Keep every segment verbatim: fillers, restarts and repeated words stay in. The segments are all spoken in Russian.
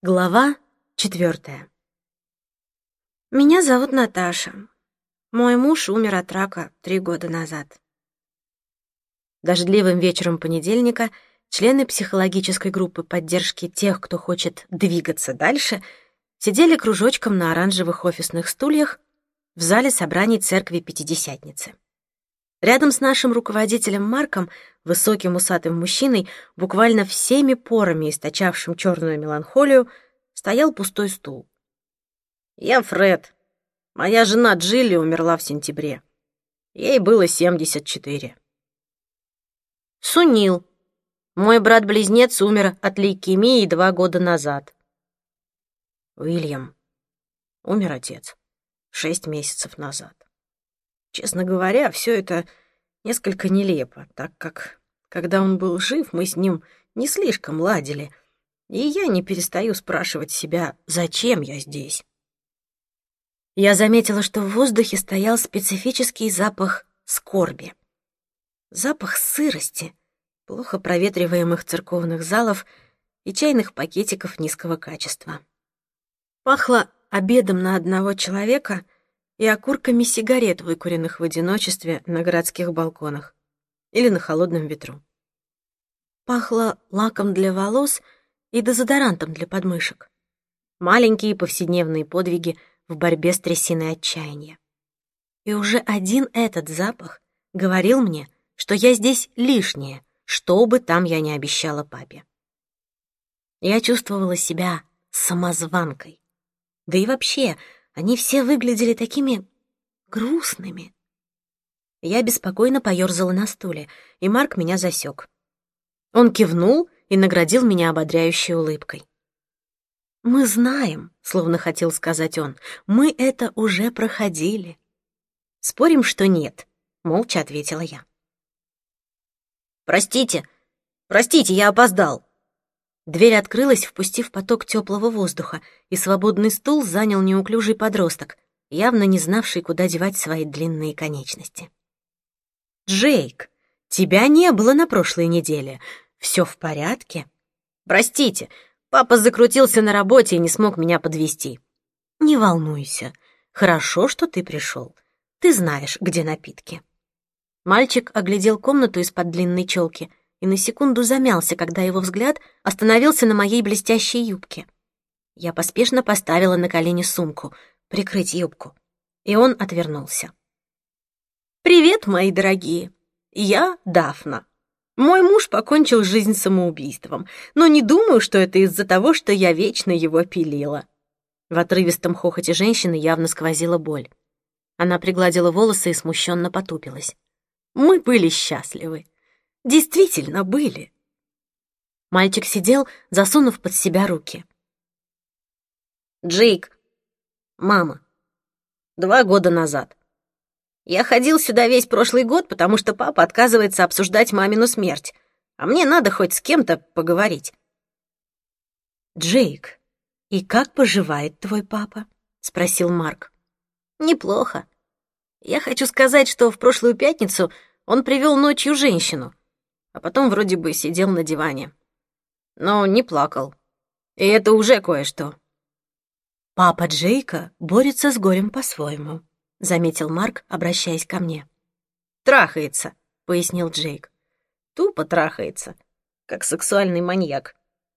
Глава четвертая. Меня зовут Наташа. Мой муж умер от рака три года назад. Дождливым вечером понедельника члены психологической группы поддержки тех, кто хочет двигаться дальше, сидели кружочком на оранжевых офисных стульях в зале собраний церкви Пятидесятницы. Рядом с нашим руководителем Марком, высоким усатым мужчиной, буквально всеми порами источавшим черную меланхолию, стоял пустой стул. «Я Фред. Моя жена Джилли умерла в сентябре. Ей было семьдесят четыре. Сунил. Мой брат-близнец умер от лейкемии два года назад. Уильям. Умер отец шесть месяцев назад. Честно говоря, все это несколько нелепо, так как, когда он был жив, мы с ним не слишком ладили, и я не перестаю спрашивать себя, зачем я здесь. Я заметила, что в воздухе стоял специфический запах скорби. Запах сырости, плохо проветриваемых церковных залов и чайных пакетиков низкого качества. Пахло обедом на одного человека и окурками сигарет, выкуренных в одиночестве на городских балконах или на холодном ветру. Пахло лаком для волос и дезодорантом для подмышек. Маленькие повседневные подвиги в борьбе с трясиной отчаяния. И уже один этот запах говорил мне, что я здесь лишняя, что бы там я ни обещала папе. Я чувствовала себя самозванкой. Да и вообще, они все выглядели такими грустными. Я беспокойно поёрзала на стуле, и Марк меня засек. Он кивнул и наградил меня ободряющей улыбкой. «Мы знаем», — словно хотел сказать он, — «мы это уже проходили». «Спорим, что нет», — молча ответила я. «Простите, простите, я опоздал». Дверь открылась, впустив поток теплого воздуха, и свободный стул занял неуклюжий подросток, явно не знавший, куда девать свои длинные конечности. «Джейк, тебя не было на прошлой неделе. Все в порядке?» «Простите, папа закрутился на работе и не смог меня подвезти». «Не волнуйся. Хорошо, что ты пришел. Ты знаешь, где напитки». Мальчик оглядел комнату из-под длинной челки и на секунду замялся, когда его взгляд остановился на моей блестящей юбке. Я поспешно поставила на колени сумку, прикрыть юбку, и он отвернулся. «Привет, мои дорогие. Я Дафна. Мой муж покончил жизнь самоубийством, но не думаю, что это из-за того, что я вечно его пилила». В отрывистом хохоте женщины явно сквозила боль. Она пригладила волосы и смущенно потупилась. «Мы были счастливы. Действительно были». Мальчик сидел, засунув под себя руки. «Джейк, мама, два года назад. Я ходил сюда весь прошлый год, потому что папа отказывается обсуждать мамину смерть, а мне надо хоть с кем-то поговорить». «Джейк, и как поживает твой папа?» — спросил Марк. «Неплохо. Я хочу сказать, что в прошлую пятницу он привел ночью женщину, а потом вроде бы сидел на диване. Но не плакал. И это уже кое-что». «Папа Джейка борется с горем по-своему», — заметил Марк, обращаясь ко мне. «Трахается», — пояснил Джейк. «Тупо трахается, как сексуальный маньяк».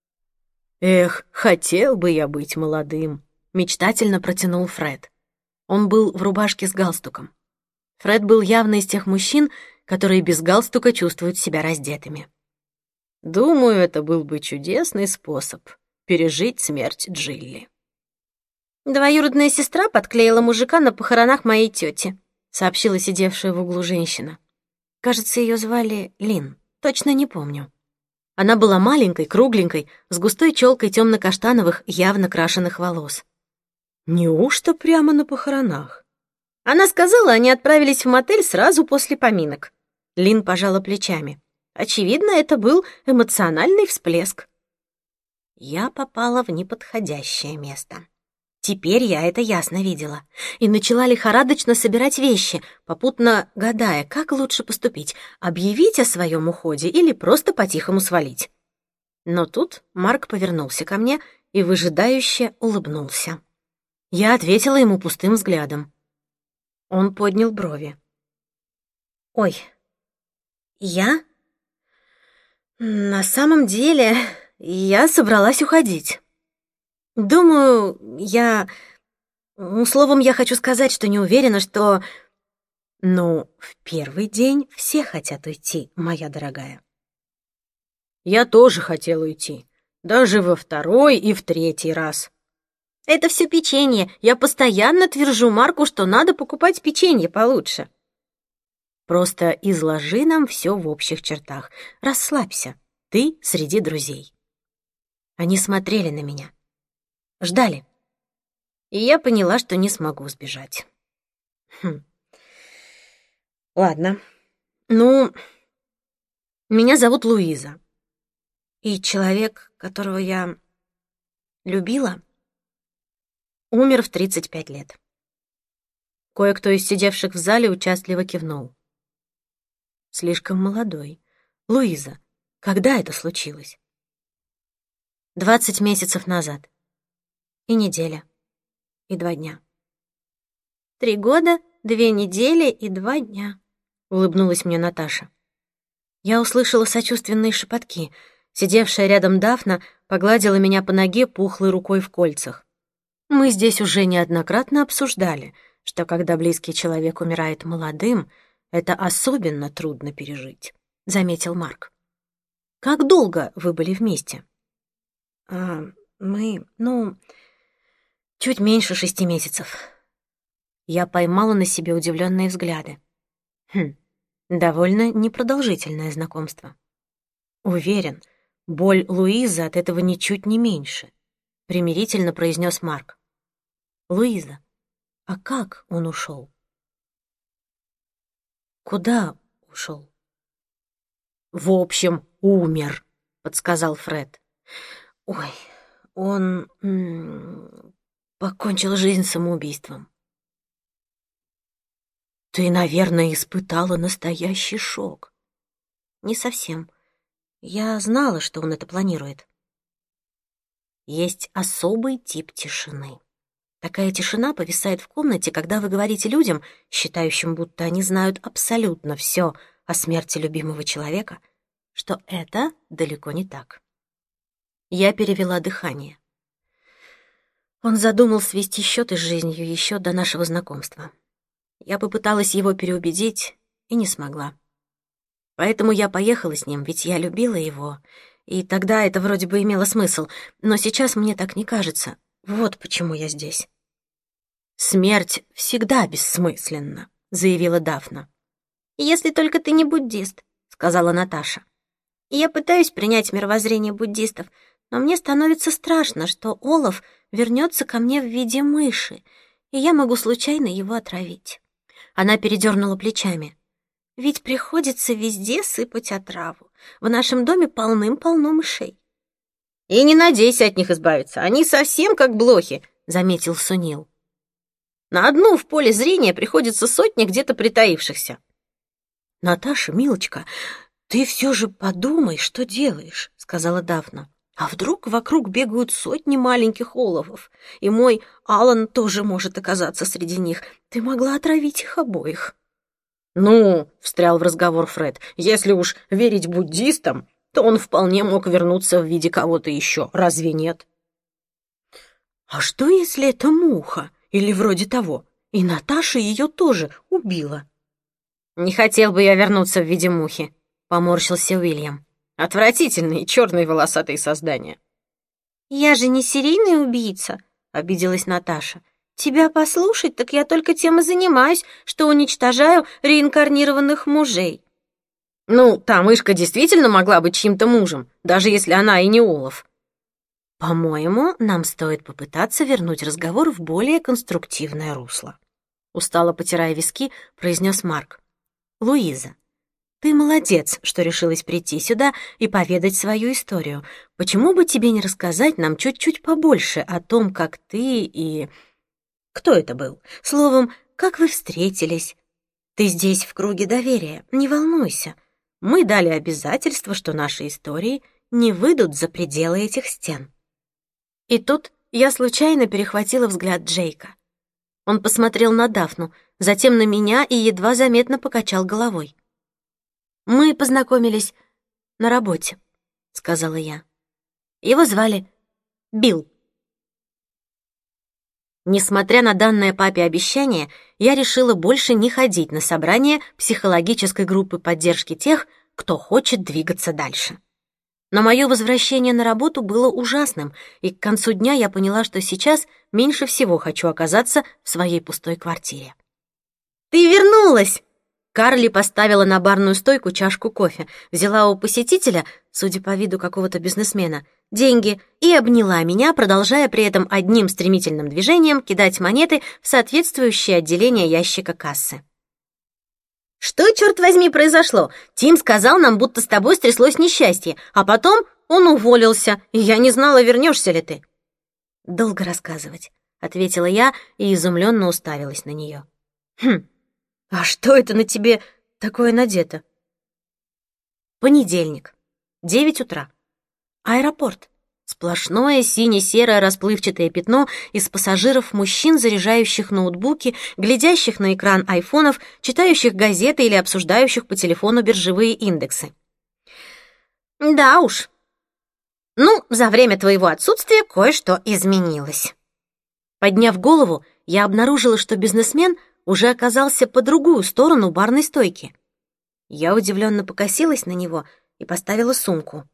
«Эх, хотел бы я быть молодым», — мечтательно протянул Фред. Он был в рубашке с галстуком. Фред был явно из тех мужчин, которые без галстука чувствуют себя раздетыми. «Думаю, это был бы чудесный способ пережить смерть Джилли». «Двоюродная сестра подклеила мужика на похоронах моей тети», — сообщила сидевшая в углу женщина. Кажется, ее звали Лин, точно не помню. Она была маленькой, кругленькой, с густой челкой темно-каштановых, явно крашеных волос. «Неужто прямо на похоронах?» Она сказала, они отправились в мотель сразу после поминок. Лин пожала плечами. Очевидно, это был эмоциональный всплеск. Я попала в неподходящее место. Теперь я это ясно видела. И начала лихорадочно собирать вещи, попутно гадая, как лучше поступить, объявить о своем уходе или просто по-тихому свалить. Но тут Марк повернулся ко мне и выжидающе улыбнулся. Я ответила ему пустым взглядом. Он поднял брови. «Ой, я? На самом деле, я собралась уходить. Думаю, я... Ну, словом, я хочу сказать, что не уверена, что... Ну, в первый день все хотят уйти, моя дорогая». «Я тоже хотел уйти, даже во второй и в третий раз». «Это все печенье. Я постоянно твержу Марку, что надо покупать печенье получше». «Просто изложи нам все в общих чертах. Расслабься. Ты среди друзей». Они смотрели на меня. Ждали. И я поняла, что не смогу сбежать. Хм. Ладно. Ну, меня зовут Луиза. И человек, которого я любила, умер в тридцать пять лет. Кое-кто из сидевших в зале участливо кивнул. Слишком молодой. Луиза, когда это случилось? Двадцать месяцев назад. И неделя. И два дня. Три года, две недели и два дня, улыбнулась мне Наташа. Я услышала сочувственные шепотки. Сидевшая рядом Дафна погладила меня по ноге пухлой рукой в кольцах. Мы здесь уже неоднократно обсуждали, что когда близкий человек умирает молодым, это особенно трудно пережить, заметил Марк. Как долго вы были вместе? А, мы, ну, чуть меньше шести месяцев. Я поймала на себе удивленные взгляды. Хм, довольно непродолжительное знакомство. Уверен, боль Луизы от этого ничуть не меньше, примирительно произнес Марк. Луиза, а как он ушел? Куда ушел? В общем, умер, подсказал Фред. Ой, он м- покончил жизнь самоубийством. Ты, наверное, испытала настоящий шок. Не совсем. Я знала, что он это планирует. Есть особый тип тишины. Такая тишина повисает в комнате, когда вы говорите людям, считающим, будто они знают абсолютно все о смерти любимого человека, что это далеко не так. Я перевела дыхание. Он задумал свести счеты с жизнью еще до нашего знакомства. Я попыталась его переубедить и не смогла. Поэтому я поехала с ним, ведь я любила его, и тогда это вроде бы имело смысл, но сейчас мне так не кажется. Вот почему я здесь. «Смерть всегда бессмысленна», — заявила Дафна. «Если только ты не буддист», — сказала Наташа. «Я пытаюсь принять мировоззрение буддистов, но мне становится страшно, что Олаф вернется ко мне в виде мыши, и я могу случайно его отравить». Она передернула плечами. «Ведь приходится везде сыпать отраву. В нашем доме полным-полно мышей». «И не надейся от них избавиться, они совсем как блохи», — заметил Сунил. «На одну в поле зрения приходится сотня где-то притаившихся». «Наташа, милочка, ты все же подумай, что делаешь», — сказала Дафна. «А вдруг вокруг бегают сотни маленьких оловов, и мой Алан тоже может оказаться среди них. Ты могла отравить их обоих». «Ну», — встрял в разговор Фред, «если уж верить буддистам, то он вполне мог вернуться в виде кого-то еще, разве нет?» «А что, если это муха или вроде того, и Наташа ее тоже убила?» «Не хотел бы я вернуться в виде мухи», — поморщился Уильям. «Отвратительные черные волосатые создания». «Я же не серийный убийца», — обиделась Наташа. «Тебя послушать, так я только тем и занимаюсь, что уничтожаю реинкарнированных мужей». «Ну, та мышка действительно могла быть чьим-то мужем, даже если она и не Олаф». «По-моему, нам стоит попытаться вернуть разговор в более конструктивное русло», — устало потирая виски, произнес Марк. «Луиза, ты молодец, что решилась прийти сюда и поведать свою историю. Почему бы тебе не рассказать нам чуть-чуть побольше о том, как ты и... Кто это был? Словом, как вы встретились? Ты здесь в круге доверия, не волнуйся. Мы дали обязательство, что наши истории не выйдут за пределы этих стен». И тут я случайно перехватила взгляд Джейка. Он посмотрел на Дафну, затем на меня и едва заметно покачал головой. «Мы познакомились на работе», — сказала я. «Его звали Билл». Несмотря на данное папе обещание, я решила больше не ходить на собрания психологической группы поддержки тех, кто хочет двигаться дальше. Но мое возвращение на работу было ужасным, и к концу дня я поняла, что сейчас меньше всего хочу оказаться в своей пустой квартире. «Ты вернулась!» Карли поставила на барную стойку чашку кофе, взяла у посетителя, судя по виду какого-то бизнесмена, деньги и обняла меня, продолжая при этом одним стремительным движением кидать монеты в соответствующее отделение ящика кассы. «Что, черт возьми, произошло? Тим сказал нам, будто с тобой стряслось несчастье, а потом он уволился, и я не знала, вернешься ли ты». «Долго рассказывать», — ответила я и изумленно уставилась на нее. «Хм, а что это на тебе такое надето?» Понедельник, девять утра. Аэропорт. Сплошное сине-серое расплывчатое пятно из пассажиров мужчин, заряжающих ноутбуки, глядящих на экран айфонов, читающих газеты или обсуждающих по телефону биржевые индексы. Да уж. Ну, за время твоего отсутствия кое-что изменилось. Подняв голову, я обнаружила, что бизнесмен уже оказался по другую сторону барной стойки. Я удивленно покосилась на него и поставила сумку.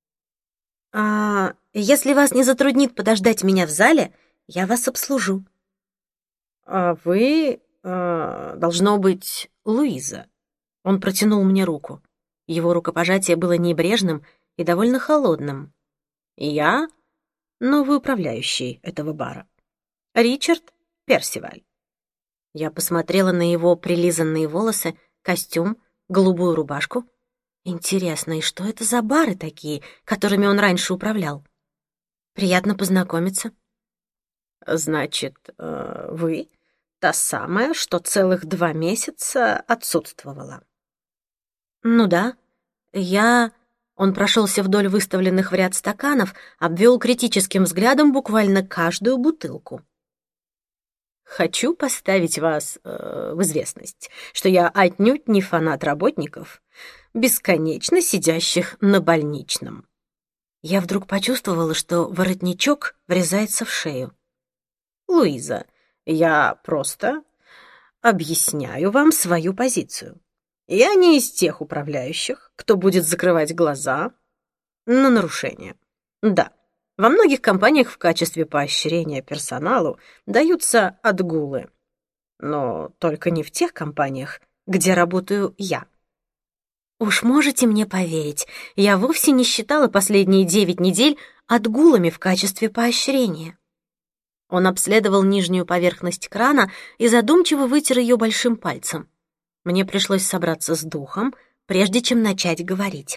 «А если вас не затруднит подождать меня в зале, я вас обслужу». «А вы, а, должно быть, Луиза». Он протянул мне руку. Его рукопожатие было небрежным и довольно холодным. «Я новый управляющий этого бара. Ричард Персиваль». Я посмотрела на его прилизанные волосы, костюм, голубую рубашку. Интересно, и что это за бары такие, которыми он раньше управлял? Приятно познакомиться. Значит, вы та самая, что целых два месяца отсутствовала? Ну да, я... Он прошелся вдоль выставленных в ряд стаканов, обвел критическим взглядом буквально каждую бутылку. Хочу поставить вас э, в известность, что я отнюдь не фанат работников, бесконечно сидящих на больничном. Я вдруг почувствовала, что воротничок врезается в шею. Луиза, я просто объясняю вам свою позицию. Я не из тех управляющих, кто будет закрывать глаза на нарушения. Да, во многих компаниях в качестве поощрения персоналу даются отгулы, но только не в тех компаниях, где работаю я. Уж можете мне поверить, я вовсе не считала последние девять недель отгулами в качестве поощрения. Он обследовал нижнюю поверхность крана и задумчиво вытер ее большим пальцем. Мне пришлось собраться с духом, прежде чем начать говорить.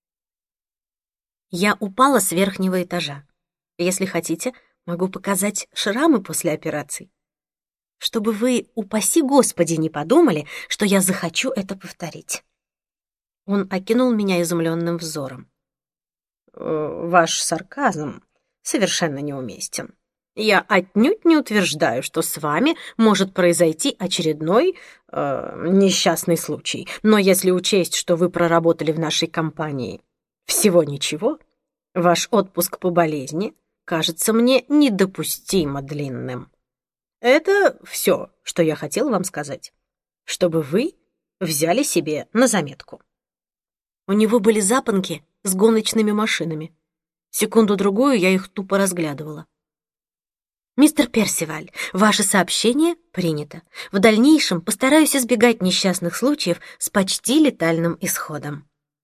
Я упала с верхнего этажа. Если хотите, могу показать шрамы после операций. Чтобы вы, упаси Господи, не подумали, что я захочу это повторить. Он окинул меня изумленным взором. «Ваш сарказм совершенно неуместен. Я отнюдь не утверждаю, что с вами может произойти очередной э, несчастный случай. Но если учесть, что вы проработали в нашей компании всего ничего, ваш отпуск по болезни кажется мне недопустимо длинным. Это все, что я хотел вам сказать, чтобы вы взяли себе на заметку». У него были запонки с гоночными машинами. Секунду-другую я их тупо разглядывала. «Мистер Персиваль, ваше сообщение принято. В дальнейшем постараюсь избегать несчастных случаев с почти летальным исходом».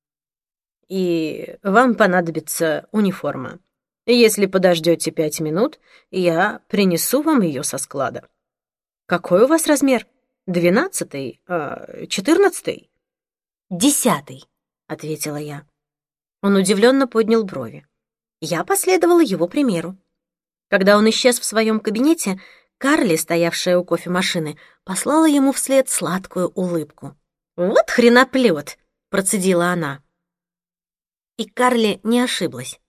«И вам понадобится униформа. Если подождете пять минут, я принесу вам ее со склада. Какой у вас размер? Двенадцатый? Э, четырнадцатый?» «Десятый», — ответила я. Он удивленно поднял брови. Я последовала его примеру. Когда он исчез в своем кабинете, Карли, стоявшая у кофемашины, послала ему вслед сладкую улыбку. «Вот хреноплёт!» — процедила она. И Карли не ошиблась.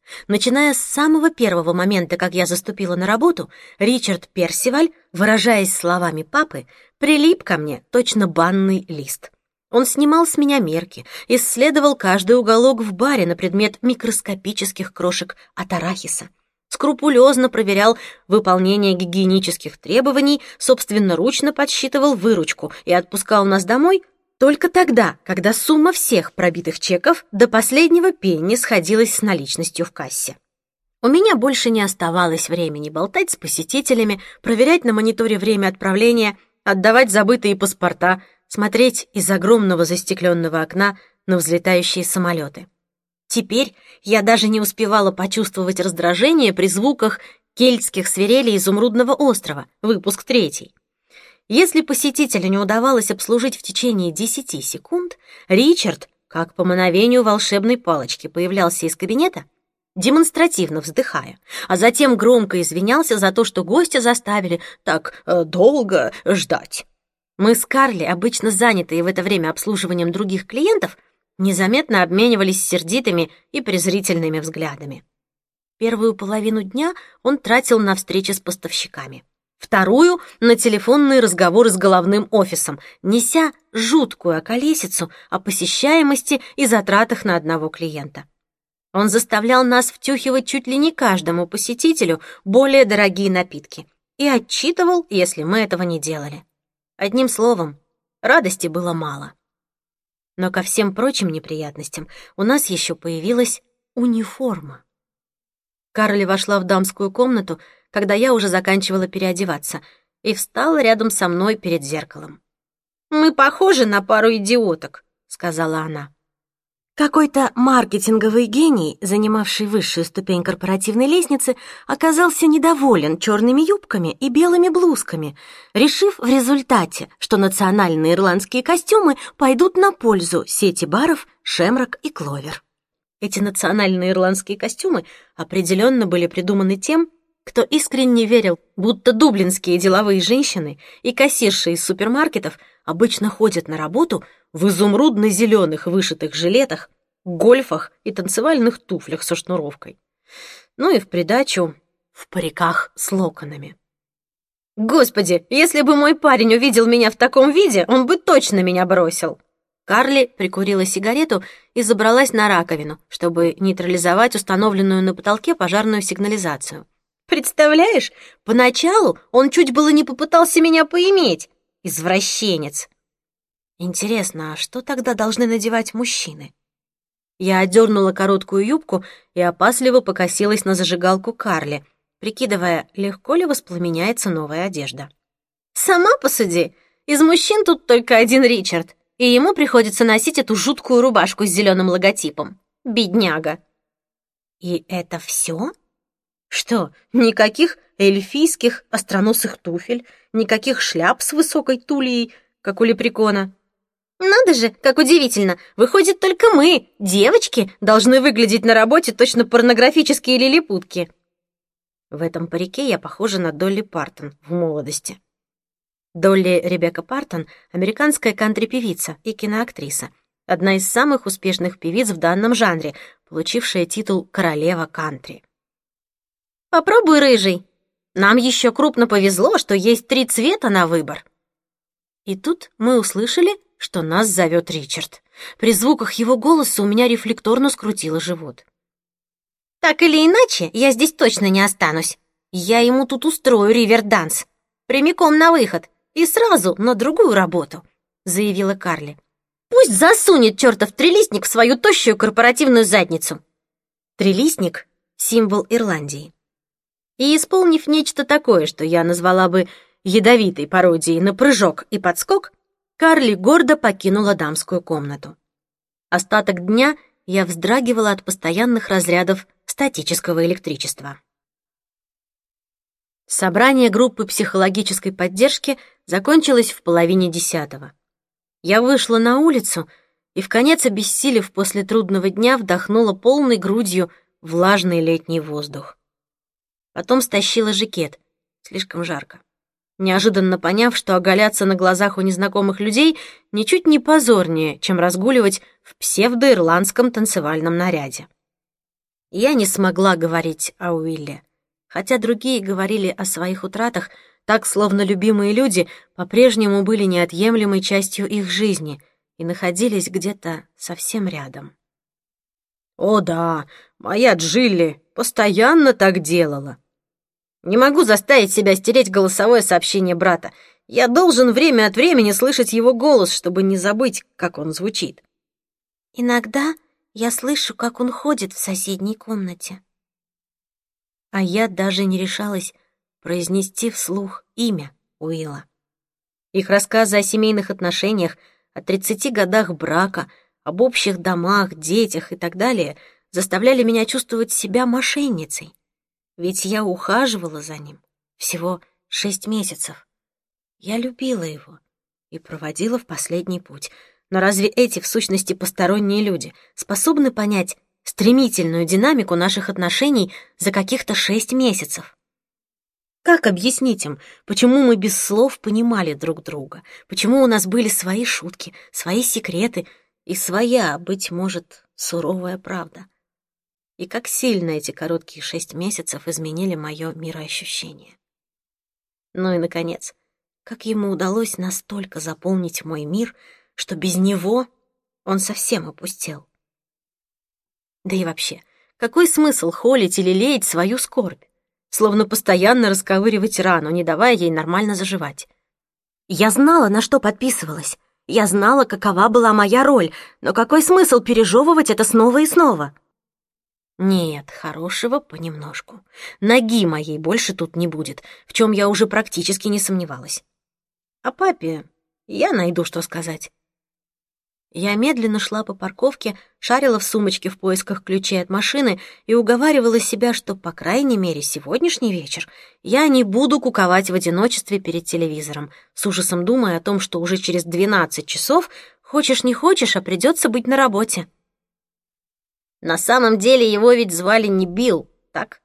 Начиная с самого первого момента, как я заступила на работу, Ричард Персиваль, выражаясь словами папы, прилип ко мне точно банный лист. Он снимал с меня мерки, исследовал каждый уголок в баре на предмет микроскопических крошек от арахиса, скрупулезно проверял выполнение гигиенических требований, собственноручно подсчитывал выручку и отпускал нас домой только тогда, когда сумма всех пробитых чеков до последнего пенни сходилась с наличностью в кассе. У меня больше не оставалось времени болтать с посетителями, проверять на мониторе время отправления, отдавать забытые паспорта, смотреть из огромного застекленного окна на взлетающие самолеты. Теперь я даже не успевала почувствовать раздражение при звуках кельтских свирелей Изумрудного острова, выпуск третий. Если посетителю не удавалось обслужить в течение десяти секунд, Ричард, как по мановению волшебной палочки, появлялся из кабинета, демонстративно вздыхая, а затем громко извинялся за то, что гостя заставили так э, долго ждать. Мы с Карли, обычно занятые в это время обслуживанием других клиентов, незаметно обменивались сердитыми и презрительными взглядами. Первую половину дня он тратил на встречи с поставщиками. Вторую — на телефонные разговоры с головным офисом, неся жуткую околесицу о посещаемости и затратах на одного клиента. Он заставлял нас втюхивать чуть ли не каждому посетителю более дорогие напитки и отчитывал, если мы этого не делали. Одним словом, радости было мало. Но ко всем прочим неприятностям у нас еще появилась униформа. Карли вошла в дамскую комнату, когда я уже заканчивала переодеваться, и встала рядом со мной перед зеркалом. «Мы похожи на пару идиоток», — сказала она. Какой-то маркетинговый гений, занимавший высшую ступень корпоративной лестницы, оказался недоволен черными юбками и белыми блузками, решив в результате, что национальные ирландские костюмы пойдут на пользу сети баров «Шемрок» и «Кловер». Эти национальные ирландские костюмы определенно были придуманы тем, кто искренне верил, будто дублинские деловые женщины и кассирши из супермаркетов обычно ходят на работу в изумрудно-зеленых вышитых жилетах, гольфах и танцевальных туфлях со шнуровкой. Ну и в придачу в париках с локонами. Господи, если бы мой парень увидел меня в таком виде, он бы точно меня бросил. Карли прикурила сигарету и забралась на раковину, чтобы нейтрализовать установленную на потолке пожарную сигнализацию. Представляешь, поначалу он чуть было не попытался меня поиметь. Извращенец. Интересно, а что тогда должны надевать мужчины? Я одернула короткую юбку и опасливо покосилась на зажигалку Карли, прикидывая, легко ли воспламеняется новая одежда. Сама посуди, из мужчин тут только один Ричард, и ему приходится носить эту жуткую рубашку с зеленым логотипом. Бедняга. И это все? Что, никаких эльфийских остроносых туфель, никаких шляп с высокой тульей, как у лепрекона? Надо же, как удивительно, выходит, только мы, девочки, должны выглядеть на работе точно порнографические лилипутки. В этом парике я похожа на Долли Партон в молодости. Долли Ребекка Партон — американская кантри-певица и киноактриса, одна из самых успешных певиц в данном жанре, получившая титул «Королева кантри». «Попробуй, рыжий. Нам еще крупно повезло, что есть три цвета на выбор». И тут мы услышали, что нас зовет Ричард. При звуках его голоса у меня рефлекторно скрутило живот. «Так или иначе, я здесь точно не останусь. Я ему тут устрою риверданс. Прямиком на выход и сразу на другую работу», — заявила Карли. «Пусть засунет чертов трилистник в свою тощую корпоративную задницу». Трилистник — символ Ирландии. И, исполнив нечто такое, что я назвала бы ядовитой пародией на прыжок и подскок, Карли гордо покинула дамскую комнату. Остаток дня я вздрагивала от постоянных разрядов статического электричества. Собрание группы психологической поддержки закончилось в половине десятого. Я вышла на улицу и, вконец обессилев после трудного дня, вдохнула полной грудью влажный летний воздух. Потом стащила жакет, слишком жарко, неожиданно поняв, что оголяться на глазах у незнакомых людей ничуть не позорнее, чем разгуливать в псевдоирландском танцевальном наряде. Я не смогла говорить о Уилле, хотя другие говорили о своих утратах, так, словно любимые люди по-прежнему были неотъемлемой частью их жизни и находились где-то совсем рядом. «О да, моя Джилли постоянно так делала. Не могу заставить себя стереть голосовое сообщение брата. Я должен время от времени слышать его голос, чтобы не забыть, как он звучит. Иногда я слышу, как он ходит в соседней комнате». А я даже не решалась произнести вслух имя Уилла. Их рассказы о семейных отношениях, о тридцати годах брака, об общих домах, детях и так далее заставляли меня чувствовать себя мошенницей. Ведь я ухаживала за ним всего шесть месяцев. Я любила его и проводила в последний путь. Но разве эти, в сущности, посторонние люди способны понять стремительную динамику наших отношений за каких-то шесть месяцев? Как объяснить им, почему мы без слов понимали друг друга, почему у нас были свои шутки, свои секреты и своя, быть может, суровая правда? И как сильно эти короткие шесть месяцев изменили мое мироощущение. Ну и, наконец, как ему удалось настолько заполнить мой мир, что без него он совсем опустел. Да и вообще, какой смысл холить или леять свою скорбь? Словно постоянно расковыривать рану, не давая ей нормально заживать. Я знала, на что подписывалась. Я знала, какова была моя роль, но какой смысл пережевывать это снова и снова? Нет, хорошего понемножку. Ноги моей больше тут не будет, в чем я уже практически не сомневалась. А папе я найду, что сказать. Я медленно шла по парковке, шарила в сумочке в поисках ключей от машины и уговаривала себя, что, по крайней мере, сегодняшний вечер я не буду куковать в одиночестве перед телевизором, с ужасом думая о том, что уже через двенадцать часов, хочешь не хочешь, а придется быть на работе. На самом деле его ведь звали не Билл, так?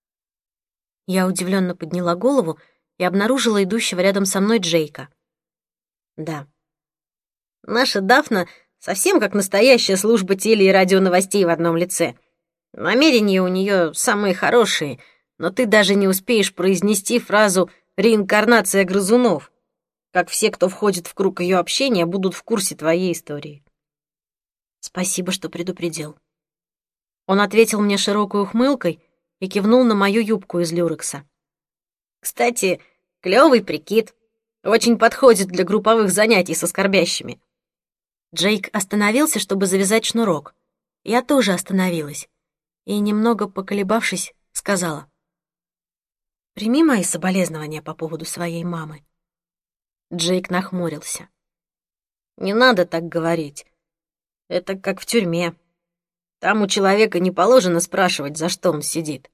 Я удивленно подняла голову и обнаружила идущего рядом со мной Джейка. Да. Наша Дафна совсем как настоящая служба теле- и радионовостей в одном лице. Намерения у нее самые хорошие, но ты даже не успеешь произнести фразу «реинкарнация грызунов», как все, кто входит в круг ее общения, будут в курсе твоей истории. Спасибо, что предупредил. Он ответил мне широкой ухмылкой и кивнул на мою юбку из люрекса. Кстати, клёвый прикид. Очень подходит для групповых занятий со скорбящими. Джейк остановился, чтобы завязать шнурок. Я тоже остановилась и, немного поколебавшись, сказала: «Прими мои соболезнования по поводу своей мамы». Джейк нахмурился. «Не надо так говорить. Это как в тюрьме. Там у человека не положено спрашивать, за что он сидит».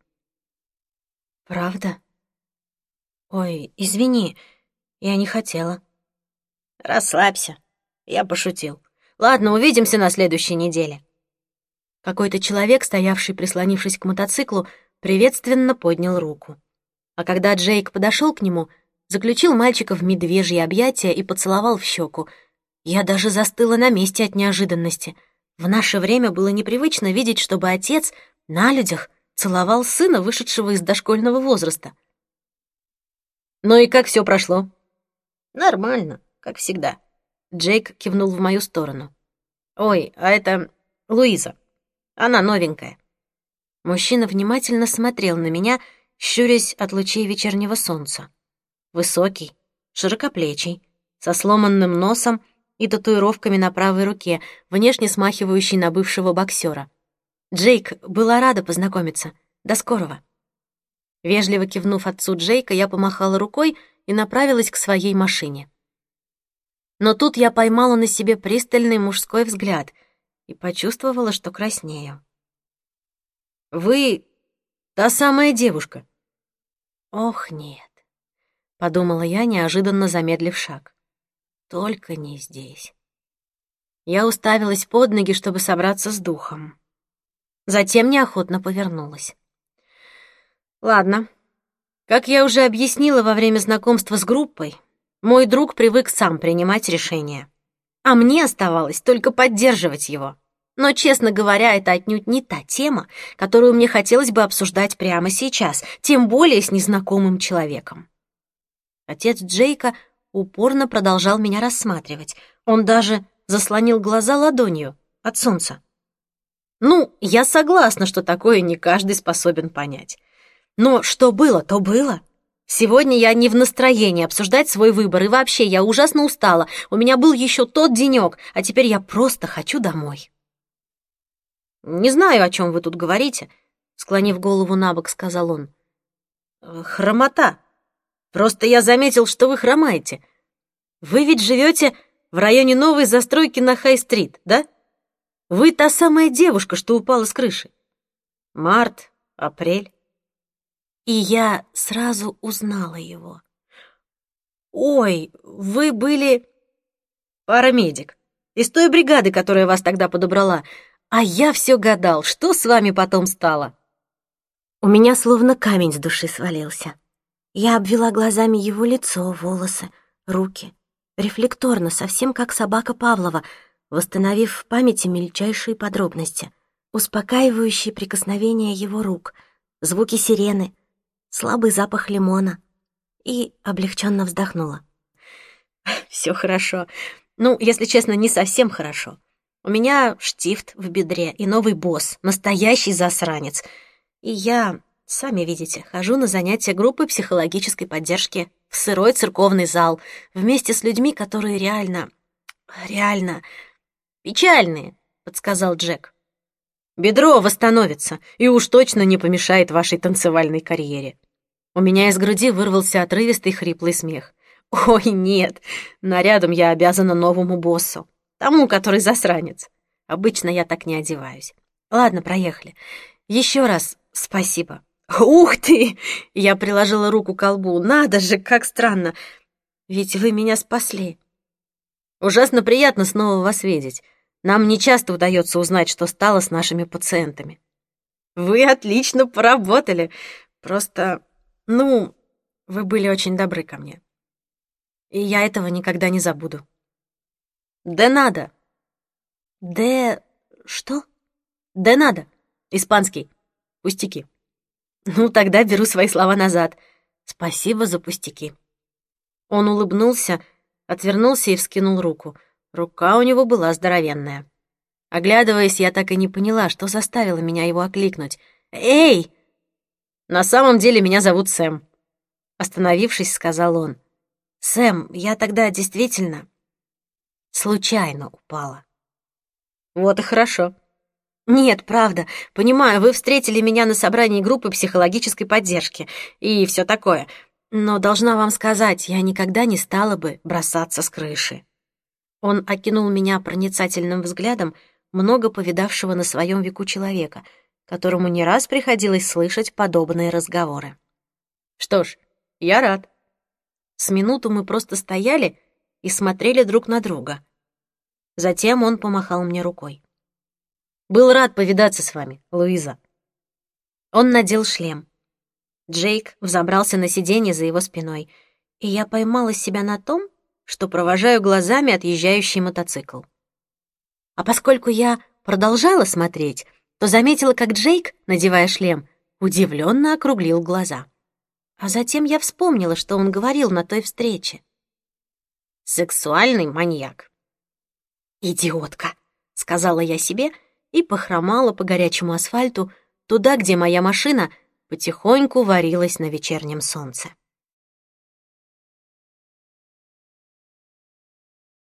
«Правда? Ой, извини, я не хотела». «Расслабься, я пошутил. Ладно, увидимся на следующей неделе». Какой-то человек, стоявший, прислонившись к мотоциклу, приветственно поднял руку. А когда Джейк подошел к нему, заключил мальчика в медвежье объятия и поцеловал в щеку. Я даже застыла на месте от неожиданности. В наше время было непривычно видеть, чтобы отец на людях целовал сына, вышедшего из дошкольного возраста. «Ну и как все прошло?» «Нормально, как всегда». Джейк кивнул в мою сторону. «Ой, а это Луиза. Она новенькая». Мужчина внимательно смотрел на меня, щурясь от лучей вечернего солнца. Высокий, широкоплечий, со сломанным носом и татуировками на правой руке, внешне смахивающий на бывшего боксера. «Джейк, была рада познакомиться. До скорого». Вежливо кивнув отцу Джейка, я помахала рукой и направилась к своей машине. Но тут я поймала на себе пристальный мужской взгляд и почувствовала, что краснею. «Вы та самая девушка?» «Ох, нет», — подумала я, неожиданно замедлив шаг. «Только не здесь». Я уставилась под ноги, чтобы собраться с духом. Затем неохотно повернулась. «Ладно. Как я уже объяснила во время знакомства с группой, мой друг привык сам принимать решения, а мне оставалось только поддерживать его. Но, честно говоря, это отнюдь не та тема, которую мне хотелось бы обсуждать прямо сейчас, тем более с незнакомым человеком. Отец Джейка упорно продолжал меня рассматривать. Он даже заслонил глаза ладонью от солнца. Ну, я согласна, что такое не каждый способен понять. Но что было, то было. Сегодня я не в настроении обсуждать свой выбор, и вообще я ужасно устала. У меня был еще тот денек, а теперь я просто хочу домой. «Не знаю, о чем вы тут говорите», — склонив голову набок, сказал он. «Хромота. Просто я заметил, что вы хромаете. Вы ведь живете в районе новой застройки на Хай-стрит, да? Вы та самая девушка, что упала с крыши. Март, апрель». И я сразу узнала его. «Ой, вы были парамедик из той бригады, которая вас тогда подобрала. А я все гадал, что с вами потом стало?» У меня словно камень с души свалился. Я обвела глазами его лицо, волосы, руки. Рефлекторно, совсем как собака Павлова, восстановив в памяти мельчайшие подробности. Успокаивающие прикосновения его рук, звуки сирены, слабый запах лимона. И облегченно вздохнула. «Все хорошо. Ну, если честно, не совсем хорошо. У меня штифт в бедре и новый босс, настоящий засранец. И я, сами видите, хожу на занятия группы психологической поддержки в сырой церковный зал вместе с людьми, которые реально, реально печальные», — подсказал Джек. «Бедро восстановится и уж точно не помешает вашей танцевальной карьере». У меня из груди вырвался отрывистый хриплый смех. «Ой, нет, нарядом я обязана новому боссу. Тому, который засранец. Обычно я так не одеваюсь. Ладно, проехали. Еще раз спасибо». «Ух ты!» — я приложила руку к колбу. «Надо же, как странно. Ведь вы меня спасли». «Ужасно приятно снова вас видеть. Нам не часто удается узнать, что стало с нашими пациентами». «Вы отлично поработали. Просто, ну, вы были очень добры ко мне. И я этого никогда не забуду». «Да надо». «Де... что?» «Да надо. Испанский. Пустяки». «Ну, тогда беру свои слова назад. Спасибо за пустяки». Он улыбнулся, отвернулся и вскинул руку. Рука у него была здоровенная. Оглядываясь, я так и не поняла, что заставило меня его окликнуть. «Эй!» «На самом деле меня зовут Сэм», — остановившись, сказал он. «Сэм, я тогда действительно случайно упала». «Вот и хорошо». «Нет, правда. Понимаю, вы встретили меня на собрании группы психологической поддержки и все такое. Но должна вам сказать, я никогда не стала бы бросаться с крыши». Он окинул меня проницательным взглядом много повидавшего на своем веку человека, которому не раз приходилось слышать подобные разговоры. «Что ж, я рад». С минуту мы просто стояли и смотрели друг на друга. Затем он помахал мне рукой. «Был рад повидаться с вами, Луиза». Он надел шлем. Джейк взобрался на сиденье за его спиной, и я поймала себя на том, что провожаю глазами отъезжающий мотоцикл. А поскольку я продолжала смотреть, то заметила, как Джейк, надевая шлем, удивленно округлил глаза. А затем я вспомнила, что он говорил на той встрече. «Сексуальный маньяк». «Идиотка», — сказала я себе и похромала по горячему асфальту туда, где моя машина потихоньку варилась на вечернем солнце.